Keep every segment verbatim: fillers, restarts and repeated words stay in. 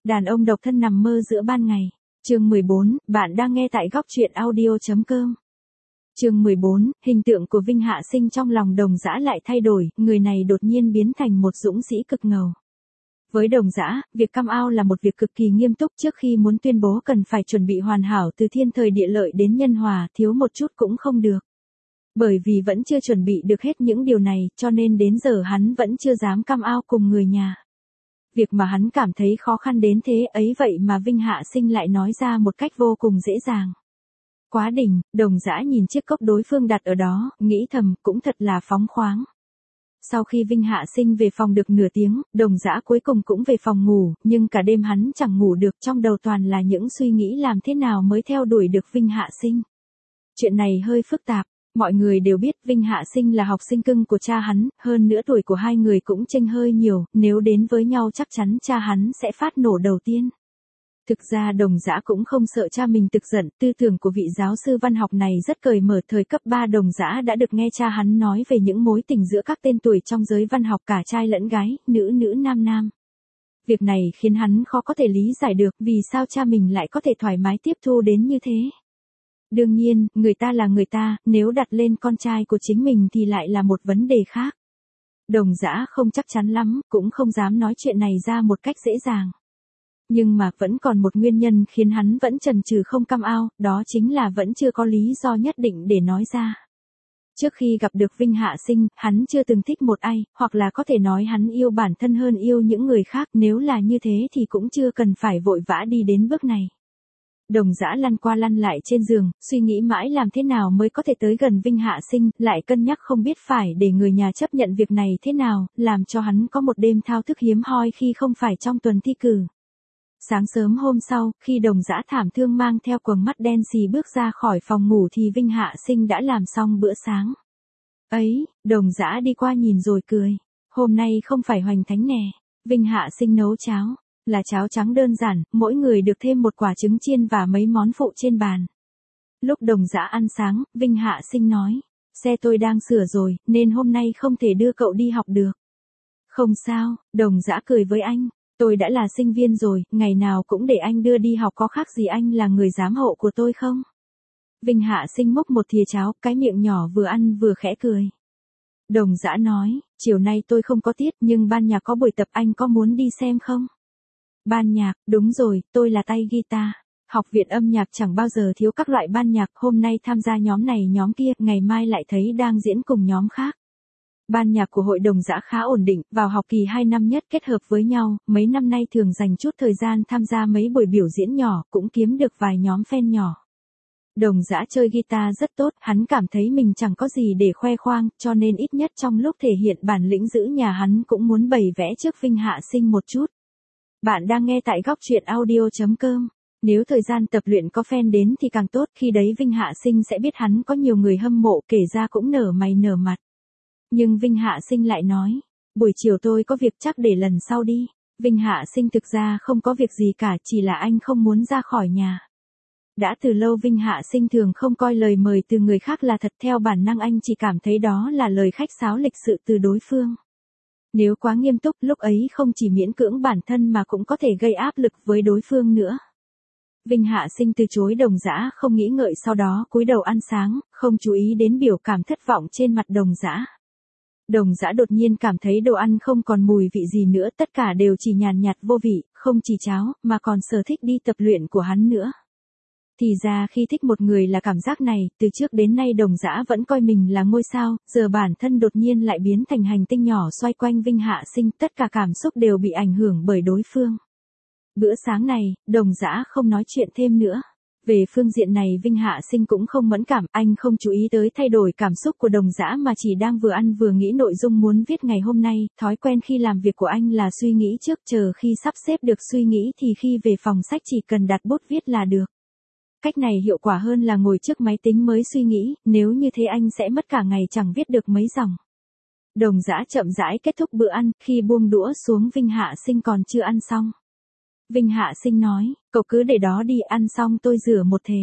Đàn ông độc thân nằm mơ giữa ban ngày. Chương mười bốn, bạn đang nghe tại góc truyện audio chấm com. Chương mười bốn, hình tượng của Vinh Hạ Sinh trong lòng Đồng Dã lại thay đổi, người này đột nhiên biến thành một dũng sĩ cực ngầu. Với Đồng Dã, việc come out là một việc cực kỳ nghiêm túc, trước khi muốn tuyên bố cần phải chuẩn bị hoàn hảo từ thiên thời địa lợi đến nhân hòa, thiếu một chút cũng không được. Bởi vì vẫn chưa chuẩn bị được hết những điều này, cho nên đến giờ hắn vẫn chưa dám come out cùng người nhà. Việc mà hắn cảm thấy khó khăn đến thế ấy vậy mà Vinh Hạ Sinh lại nói ra một cách vô cùng dễ dàng. Quá đỉnh, Đồng Dã nhìn chiếc cốc đối phương đặt ở đó, nghĩ thầm cũng thật là phóng khoáng. Sau khi Vinh Hạ Sinh về phòng được nửa tiếng, Đồng Dã cuối cùng cũng về phòng ngủ, nhưng cả đêm hắn chẳng ngủ được, trong đầu toàn là những suy nghĩ làm thế nào mới theo đuổi được Vinh Hạ Sinh. Chuyện này hơi phức tạp. Mọi người đều biết Vinh Hạ Sinh là học sinh cưng của cha hắn, hơn nữa tuổi của hai người cũng chênh hơi nhiều, nếu đến với nhau chắc chắn cha hắn sẽ phát nổ đầu tiên. Thực ra Đồng Dã cũng không sợ cha mình tức giận, tư tưởng của vị giáo sư văn học này rất cởi mở. Thời cấp ba Đồng Dã đã được nghe cha hắn nói về những mối tình giữa các tên tuổi trong giới văn học, cả trai lẫn gái, nữ nữ nam nam. Việc này khiến hắn khó có thể lý giải được vì sao cha mình lại có thể thoải mái tiếp thu đến như thế. Đương nhiên, người ta là người ta, nếu đặt lên con trai của chính mình thì lại là một vấn đề khác. Đồng Dã không chắc chắn lắm, cũng không dám nói chuyện này ra một cách dễ dàng. Nhưng mà vẫn còn một nguyên nhân khiến hắn vẫn chần chừ không come out, đó chính là vẫn chưa có lý do nhất định để nói ra. Trước khi gặp được Vinh Hạ Sinh, hắn chưa từng thích một ai, hoặc là có thể nói hắn yêu bản thân hơn yêu những người khác, nếu là như thế thì cũng chưa cần phải vội vã đi đến bước này. Đồng Dã lăn qua lăn lại trên giường, suy nghĩ mãi làm thế nào mới có thể tới gần Vinh Hạ Sinh, lại cân nhắc không biết phải để người nhà chấp nhận việc này thế nào, làm cho hắn có một đêm thao thức hiếm hoi khi không phải trong tuần thi cử. Sáng sớm hôm sau, khi Đồng Dã thảm thương mang theo quầng mắt đen xì bước ra khỏi phòng ngủ thì Vinh Hạ Sinh đã làm xong bữa sáng. Ấy, Đồng Dã đi qua nhìn rồi cười. Hôm nay không phải hoành thánh nè. Vinh Hạ Sinh nấu cháo. Là cháo trắng đơn giản, mỗi người được thêm một quả trứng chiên và mấy món phụ trên bàn. Lúc Đồng Dã ăn sáng, Vinh Hạ Sinh nói, xe tôi đang sửa rồi, nên hôm nay không thể đưa cậu đi học được. Không sao, Đồng Dã cười với anh, tôi đã là sinh viên rồi, ngày nào cũng để anh đưa đi học có khác gì anh là người giám hộ của tôi không? Vinh Hạ Sinh múc một thìa cháo, cái miệng nhỏ vừa ăn vừa khẽ cười. Đồng Dã nói, chiều nay tôi không có tiết nhưng ban nhạc có buổi tập, anh có muốn đi xem không? Ban nhạc, đúng rồi, tôi là tay guitar. Học viện âm nhạc chẳng bao giờ thiếu các loại ban nhạc, hôm nay tham gia nhóm này nhóm kia, ngày mai lại thấy đang diễn cùng nhóm khác. Ban nhạc của hội Đồng Dã khá ổn định, vào học kỳ hai năm nhất kết hợp với nhau, mấy năm nay thường dành chút thời gian tham gia mấy buổi biểu diễn nhỏ, cũng kiếm được vài nhóm fan nhỏ. Đồng Dã chơi guitar rất tốt, hắn cảm thấy mình chẳng có gì để khoe khoang, cho nên ít nhất trong lúc thể hiện bản lĩnh giữ nhà hắn cũng muốn bày vẽ trước Vinh Hạ Sinh một chút. Bạn đang nghe tại góc truyện audio chấm com. Nếu thời gian tập luyện có fan đến thì càng tốt, khi đấy Vinh Hạ Sinh sẽ biết hắn có nhiều người hâm mộ, kể ra cũng nở mày nở mặt. Nhưng Vinh Hạ Sinh lại nói, buổi chiều tôi có việc chắc để lần sau đi. Vinh Hạ Sinh thực ra không có việc gì cả, chỉ là anh không muốn ra khỏi nhà. Đã từ lâu Vinh Hạ Sinh thường không coi lời mời từ người khác là thật, theo bản năng anh chỉ cảm thấy đó là lời khách sáo lịch sự từ đối phương. Nếu quá nghiêm túc, lúc ấy không chỉ miễn cưỡng bản thân mà cũng có thể gây áp lực với đối phương nữa. Vinh Hạ Sinh từ chối Đồng Dã không nghĩ ngợi, sau đó cúi đầu ăn sáng, không chú ý đến biểu cảm thất vọng trên mặt Đồng Dã. Đồng Dã đột nhiên cảm thấy đồ ăn không còn mùi vị gì nữa, tất cả đều chỉ nhàn nhạt vô vị, không chỉ cháo, mà còn sở thích đi tập luyện của hắn nữa. Thì ra khi thích một người là cảm giác này, từ trước đến nay Đồng Dã vẫn coi mình là ngôi sao, giờ bản thân đột nhiên lại biến thành hành tinh nhỏ xoay quanh Vinh Hạ Sinh, tất cả cảm xúc đều bị ảnh hưởng bởi đối phương. Bữa sáng này, Đồng Dã không nói chuyện thêm nữa. Về phương diện này Vinh Hạ Sinh cũng không mẫn cảm, anh không chú ý tới thay đổi cảm xúc của Đồng Dã mà chỉ đang vừa ăn vừa nghĩ nội dung muốn viết ngày hôm nay, thói quen khi làm việc của anh là suy nghĩ trước, chờ khi sắp xếp được suy nghĩ thì khi về phòng sách chỉ cần đặt bút viết là được. Cách này hiệu quả hơn là ngồi trước máy tính mới suy nghĩ, nếu như thế anh sẽ mất cả ngày chẳng viết được mấy dòng. Đồng Dã chậm rãi kết thúc bữa ăn, khi buông đũa xuống Vinh Hạ Sinh còn chưa ăn xong. Vinh Hạ Sinh nói, cậu cứ để đó đi, ăn xong tôi rửa một thề.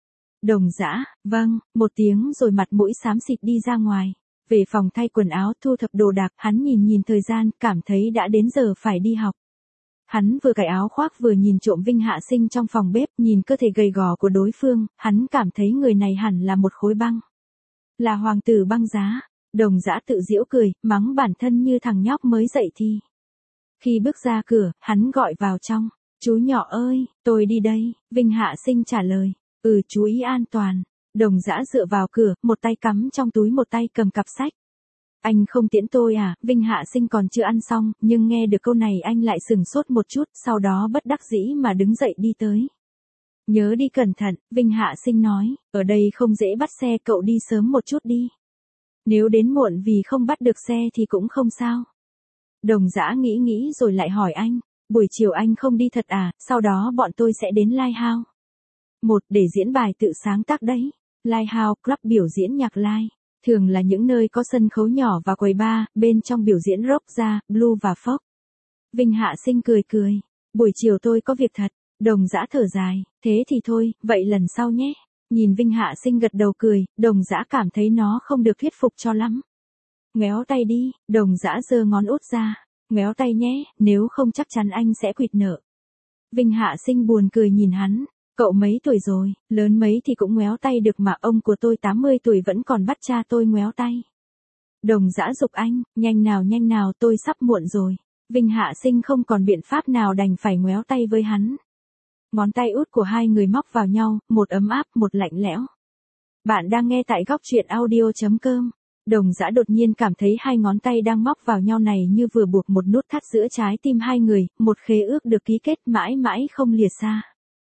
Đồng Dã, vâng, một tiếng rồi mặt mũi xám xịt đi ra ngoài. Về phòng thay quần áo, thu thập đồ đạc, hắn nhìn nhìn thời gian, cảm thấy đã đến giờ phải đi học. Hắn vừa cởi áo khoác vừa nhìn trộm Vinh Hạ Sinh trong phòng bếp, nhìn cơ thể gầy gò của đối phương, hắn cảm thấy người này hẳn là một khối băng. Là hoàng tử băng giá. Đồng Dã tự giễu cười, mắng bản thân như thằng nhóc mới dậy thì. Khi bước ra cửa, hắn gọi vào trong. Chú nhỏ ơi, tôi đi đây. Vinh Hạ Sinh trả lời. Ừ, chú ý an toàn. Đồng Dã dựa vào cửa, một tay cắm trong túi một tay cầm cặp sách. Anh không tiễn tôi à? Vinh Hạ Sinh còn chưa ăn xong, nhưng nghe được câu này anh lại sửng sốt một chút, sau đó bất đắc dĩ mà đứng dậy đi tới. Nhớ đi cẩn thận, Vinh Hạ Sinh nói, ở đây không dễ bắt xe, cậu đi sớm một chút đi. Nếu đến muộn vì không bắt được xe thì cũng không sao. Đồng Dã nghĩ nghĩ rồi lại hỏi anh, buổi chiều anh không đi thật à, sau đó bọn tôi sẽ đến Lighthouse. Một, để diễn bài tự sáng tác đấy. Lighthouse Club biểu diễn nhạc live. Thường là những nơi có sân khấu nhỏ và quầy bar, bên trong biểu diễn rock ra, blues và folk. Vinh Hạ Sinh cười cười. Buổi chiều tôi có việc thật. Đồng Dã thở dài. Thế thì thôi, vậy lần sau nhé. Nhìn Vinh Hạ Sinh gật đầu cười, Đồng Dã cảm thấy nó không được thuyết phục cho lắm. Ngoéo tay đi, Đồng Dã giơ ngón út ra. Ngoéo tay nhé, nếu không chắc chắn anh sẽ quỵt nợ. Vinh Hạ Sinh buồn cười nhìn hắn. Cậu mấy tuổi rồi, lớn mấy thì cũng ngoéo tay được mà, ông của tôi tám mươi tuổi vẫn còn bắt cha tôi ngoéo tay. Đồng Dã giục anh, nhanh nào nhanh nào, tôi sắp muộn rồi. Vinh Hạ Sinh không còn biện pháp nào đành phải ngoéo tay với hắn. Ngón tay út của hai người móc vào nhau, một ấm áp, một lạnh lẽo. Bạn đang nghe tại góc truyện audio chấm com. Đồng Dã đột nhiên cảm thấy hai ngón tay đang móc vào nhau này như vừa buộc một nút thắt giữa trái tim hai người, một khế ước được ký kết mãi mãi không lìa xa.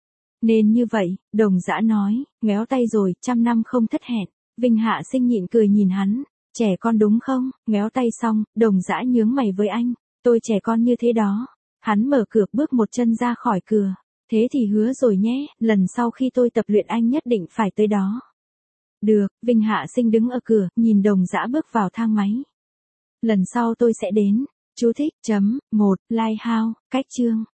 Nên như vậy, Đồng Dã nói, ngoéo tay rồi, trăm năm không thất hẹn. Vinh Hạ Sinh nhịn cười nhìn hắn, trẻ con đúng không? Ngoéo tay xong, Đồng Dã nhướng mày với anh, tôi trẻ con như thế đó. Hắn mở cửa bước một chân ra khỏi cửa. Thế thì hứa rồi nhé, lần sau khi tôi tập luyện anh nhất định phải tới đó. Được, Vinh Hạ Sinh đứng ở cửa, nhìn Đồng Dã bước vào thang máy. Lần sau tôi sẽ đến. Chú thích, chấm, một, Lighthouse, cách chương.